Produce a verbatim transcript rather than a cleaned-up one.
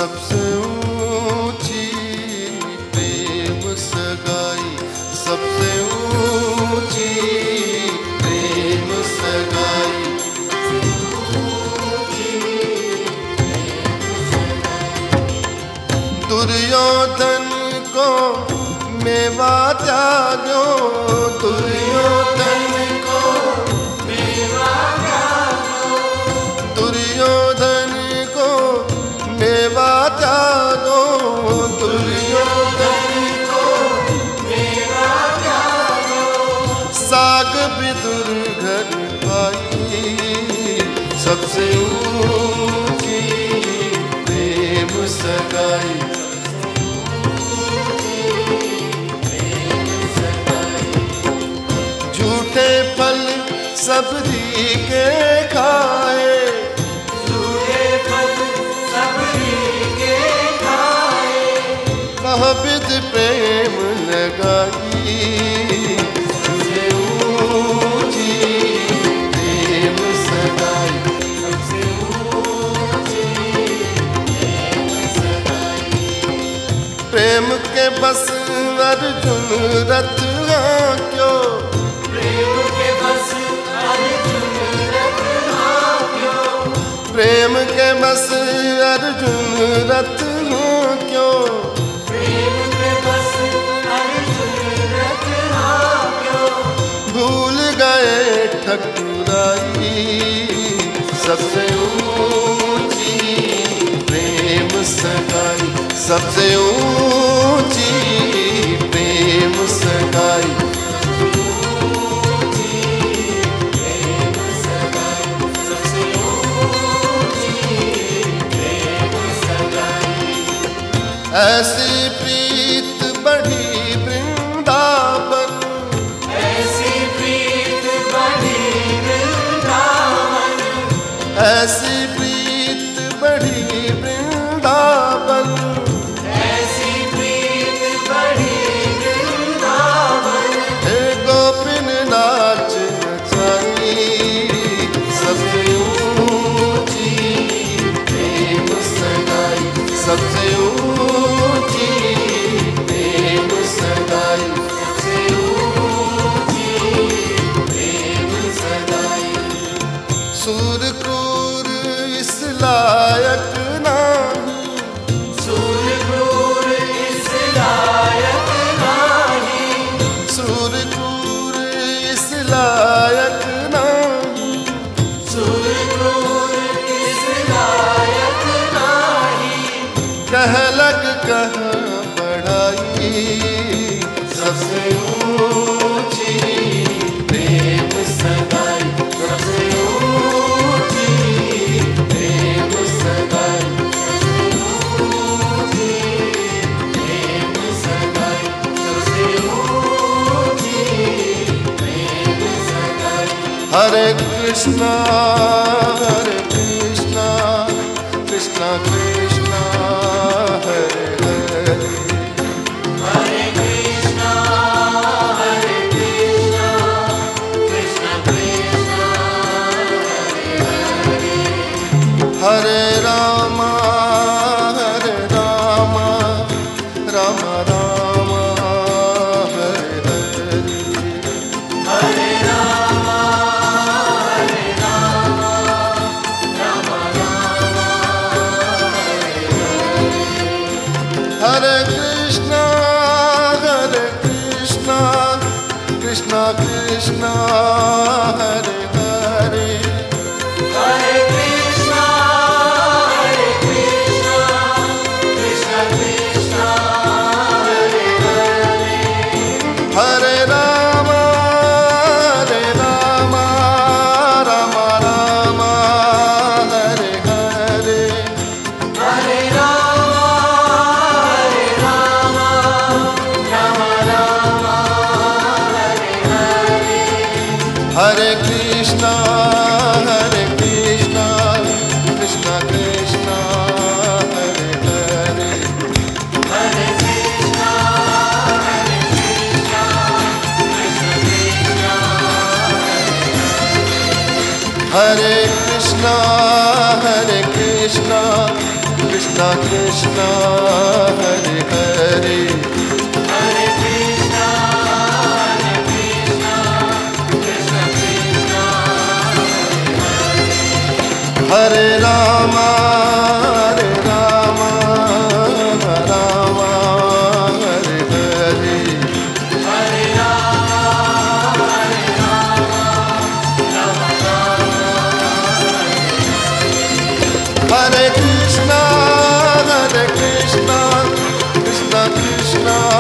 सबसे ऊंची प्रेम सगाई, सबसे ऊंची प्रेम सगाई। दुर्योधन को मेवा त्यागो, दुर्योधन को मेवा त्यागो, दुर्योधन को मेवा त्यागो, दुर्योधन को मेवा त्यागो। साग विदुर घर पाई, सबसे ऊंची प्रेम सगाई। झूठे फल सबरी के खाए, झूठे फल सबरी के खाए। कह विद प्रेम लगाई, सबसे ऊंची प्रेम सगाई, सबसे ऊंची प्रेम सगाई। प्रेम के बस अर्जुन रथ क्यों, प्रेम के बस अर्जुन रथ क्यों, प्रेम के बस अर्जुन रथ क्यों, प्रेम के बस अर्जुन रथ क्यों। भूल गए ठकुराई, सबसे ऊंची प्रेम सगाई, सबसे ऊंची प्रेम सगाई। ऐसी प्रीत बढ़ी वृंदावन, ऐसी प्रीत बढ़ी वृंदावन, ऐसी प्रीत बढ़ी वृंदावन। ऐसी प्रीत बढ़ी वृंदावन। हे गोपिन नाच नचाई, सबसे ऊंची प्रेम सगाई, सबसे ऊंची प्रेम सगाई, सबसे ऊंची प्रेम सगाई। सूर क्रूर इस लायक नहीं, सूर क्रूर इस लायक नहीं, सूर क्रूर इस लायक नहीं। सूर क्रूर इस लायक नहीं। कह लग कहाँ बढ़ाई, सबसे ऊंची प्रेम सगाई, सबसे ऊंची प्रेम सगाई, सबसे ऊंची प्रेम सगाई, सबसे ऊंची प्रेम सगाई। हरे कृष्णा हरे कृष्णा, कृष्णा कृष्णा हरे हरे, हरे कृष्णा हरे कृष्णा, कृष्णा कृष्णा हरे हरे। हरे रामा हरे रामा, रामा रामा हरे हरे, हरे रामा हरे रामा, रामा रामा हरे हरे। हरे कृष्णा हरे कृष्णा, कृष्णा कृष्णा हरे हरे, हरे कृष्णा हरे कृष्णा, कृष्णा कृष्णा हरे हरे। हरे रामा हरे रामा, रामा रामा हरे हरे, हरे रामा हरे रामा, रामा रामा हरे हरे। हरे कृष्णा हरे कृष्णा, कृष्णा कृष्णा हरे हरे, हरे कृष्णा हरे कृष्णा, कृष्ण कृष्णा हरे हरे। हरे कृष्णा हरे Krishna, Krishna Krishna Hare Hare Hare Krishna, Hare Krishna, Krishna Krishna, Hare Rama Hare Rama Rama Hare Hare Hare Rama, Hare Rama, Rama Rama, Hare Krishna Hare Krishna Krishna Krishna